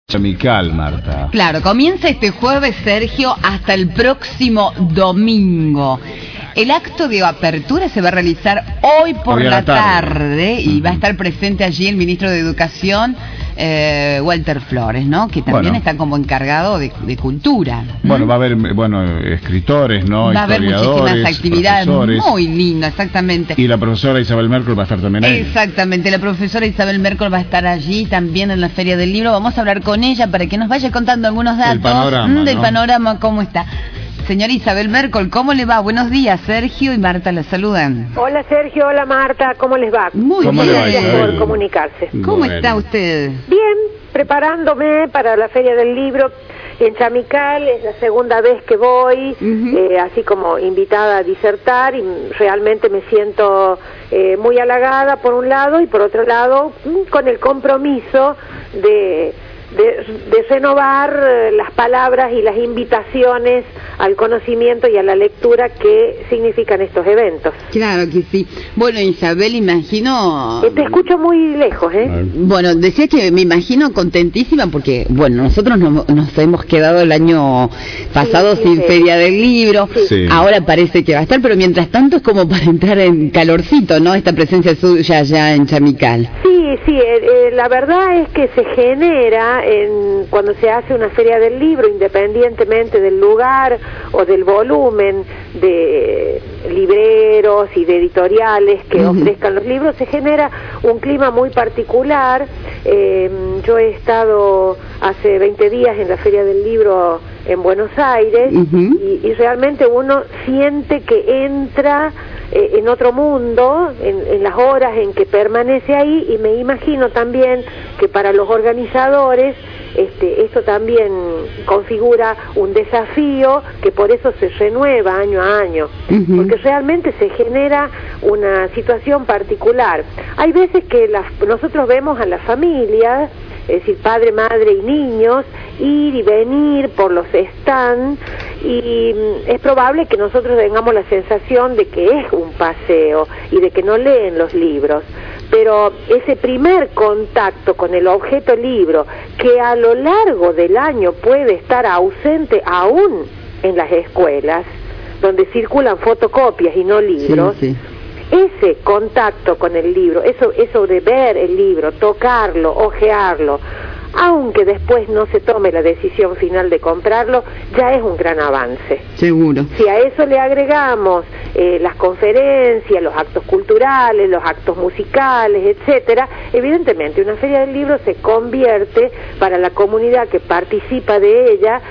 Chamical, Marta. Claro, comienza este jueves, Sergio, hasta el próximo domingo. El acto de apertura se va a realizar hoy por la tarde y va a estar presente allí el ministro de Educación, Walter Flores, ¿no? Que también está como encargado de cultura. Bueno, va a haber escritores, ¿no? Va a haber muchísimas actividades muy lindas, exactamente. Y la profesora Isabel Merkel va a estar también ahí. Exactamente, la profesora Isabel Merkel va a estar allí también en la Feria del Libro. Vamos a hablar con ella para que nos vaya contando algunos datos del panorama, cómo está. Señora Isabel Merkel, ¿cómo le va? Buenos días, Sergio y Marta la saludan. Hola Sergio, hola Marta, ¿cómo les va? Muy bien. Gracias por comunicarse. ¿Cómo está usted? Bien, preparándome para la Feria del Libro en Chamical. Es la segunda vez que voy, así como invitada a disertar, y realmente me siento muy halagada por un lado, y por otro lado con el compromiso de renovar las palabras y las invitaciones al conocimiento y a la lectura que significan estos eventos. Claro que sí. Bueno, Isabel, imagino... Te escucho muy lejos, Bueno, decía que me imagino contentísima porque, bueno, nosotros nos hemos quedado el año pasado sin Feria del Libro. Sí. Ahora parece que va a estar, pero mientras tanto es como para entrar en calorcito, ¿no? Esta presencia suya allá en Chamical. Sí, la verdad es que se genera cuando se hace una Feria del Libro, independientemente del lugar o del volumen de libreros y de editoriales que ofrezcan los libros, se genera un clima muy particular. Yo he estado hace 20 días en la Feria del Libro en Buenos Aires y realmente uno siente que entra en otro mundo, en las horas en que permanece ahí, y me imagino también que para los organizadores esto también configura un desafío que por eso se renueva año a año, porque realmente se genera una situación particular. Hay veces que nosotros vemos a las familias, es decir, padre, madre y niños, ir y venir por los stands, y es probable que nosotros tengamos la sensación de que es un paseo y de que no leen los libros. Pero ese primer contacto con el objeto libro, que a lo largo del año puede estar ausente aún en las escuelas, donde circulan fotocopias y no libros, ese contacto con el libro, eso de ver el libro, tocarlo, hojearlo, aunque después no se tome la decisión final de comprarlo, ya es un gran avance. Seguro. Si a eso le agregamos las conferencias, los actos culturales, los actos musicales, etcétera, evidentemente una Feria del Libro se convierte para la comunidad que participa de ella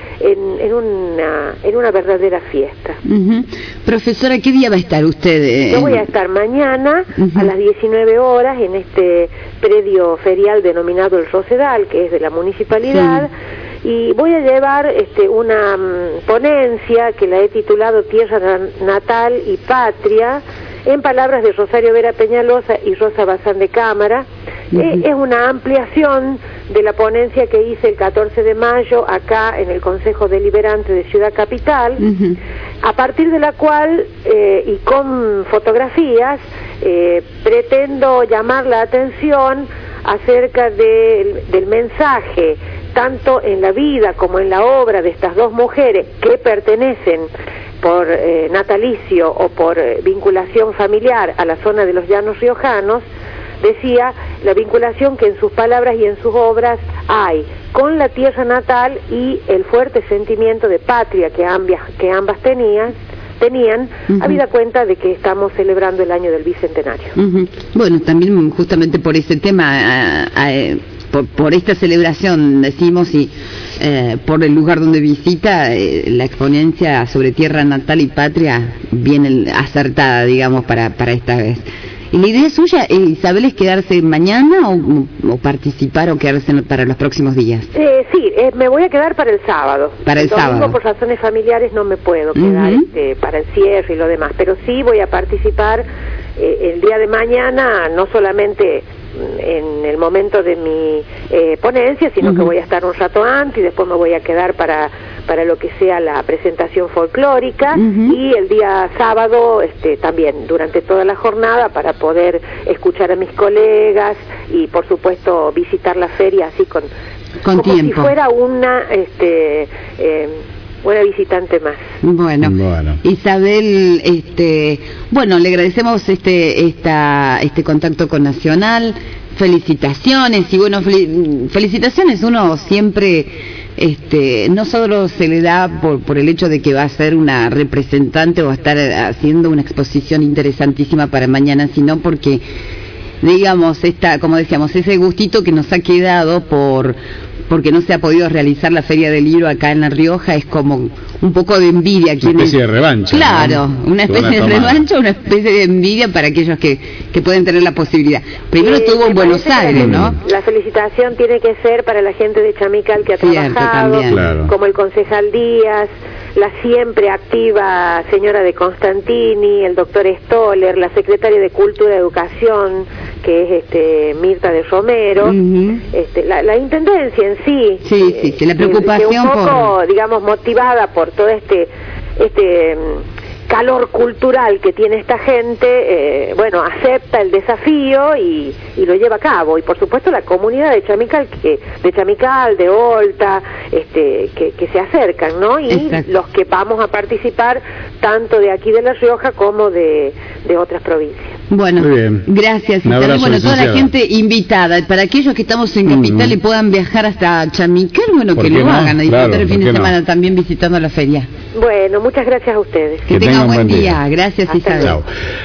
en una verdadera fiesta. Profesora, ¿qué día va a estar usted? Yo voy a estar mañana a las 19 horas en este predio ferial denominado El Rosedal, que es de la municipalidad, y voy a llevar una ponencia que la he titulado Tierra Natal y Patria, en palabras de Rosario Vera Peñalosa y Rosa Bazán de Cámara. Es una ampliación de la ponencia que hice el 14 de mayo acá en el Consejo Deliberante de Ciudad Capital, a partir de la cual y con fotografías pretendo llamar la atención acerca del mensaje, tanto en la vida como en la obra de estas dos mujeres que pertenecen por natalicio o por vinculación familiar a la zona de los Llanos Riojanos. Decía la vinculación que en sus palabras y en sus obras hay con la tierra natal y el fuerte sentimiento de patria que ambas tenían, habida cuenta de que estamos celebrando el año del Bicentenario. Bueno, también justamente por ese tema, por esta celebración, decimos, y por el lugar donde visita, la exponencia sobre tierra natal y patria viene acertada, digamos, para esta vez. ¿Y la idea suya, Isabel, es quedarse mañana o participar o quedarse para los próximos días? Sí, me voy a quedar para el sábado. Para el sábado. Domingo, por razones familiares, no me puedo quedar para el cierre y lo demás, pero sí voy a participar el día de mañana, no solamente en el momento de mi ponencia, sino que voy a estar un rato antes y después me voy a quedar para lo que sea la presentación folclórica, y el día sábado también durante toda la jornada para poder escuchar a mis colegas y por supuesto visitar la feria así con Con como tiempo. si fuera una visitante más. Bueno, Bueno. Isabel, bueno, le agradecemos este contacto con Nacional. Felicitaciones y bueno, felicitaciones. Uno siempre no solo se le da por el hecho de que va a ser una representante o va a estar haciendo una exposición interesantísima para mañana, sino porque, digamos, como decíamos, ese gustito que nos ha quedado porque no se ha podido realizar la Feria del Libro acá en La Rioja es como un poco de envidia. Una especie de revancha. Claro, ¿no? una especie de revancha, una especie de envidia para aquellos que pueden tener la posibilidad. Primero estuvo en Buenos Aires, ¿no? La felicitación tiene que ser para la gente de Chamical que ha Cierto, trabajado, también. Claro. como el concejal Díaz, la siempre activa señora de Constantini, el doctor Stoller, la secretaria de Cultura y Educación, que es Mirta de Romero, Ujú. La intendencia en sí. Sí, la preocupación que un poco, digamos, motivada por todo este calor cultural que tiene esta gente, acepta el desafío y lo lleva a cabo. Y por supuesto la comunidad de Chamical, de Olta, que se acercan, ¿no? Y Exacto. los que vamos a participar tanto de aquí de La Rioja como de otras provincias. Bueno, Muy bien. gracias Un Isabel. abrazo, Bueno, toda la licenciada. gente invitada, para aquellos que estamos en Capital y puedan viajar hasta Chamical, bueno, ¿Por que qué lo no? hagan, a disfrutar Claro, el fin ¿por de qué no? semana también visitando la feria. Bueno, muchas gracias a ustedes. Que tengan tengan buen buen día. día. Gracias Hasta Isabel. luego. Chao.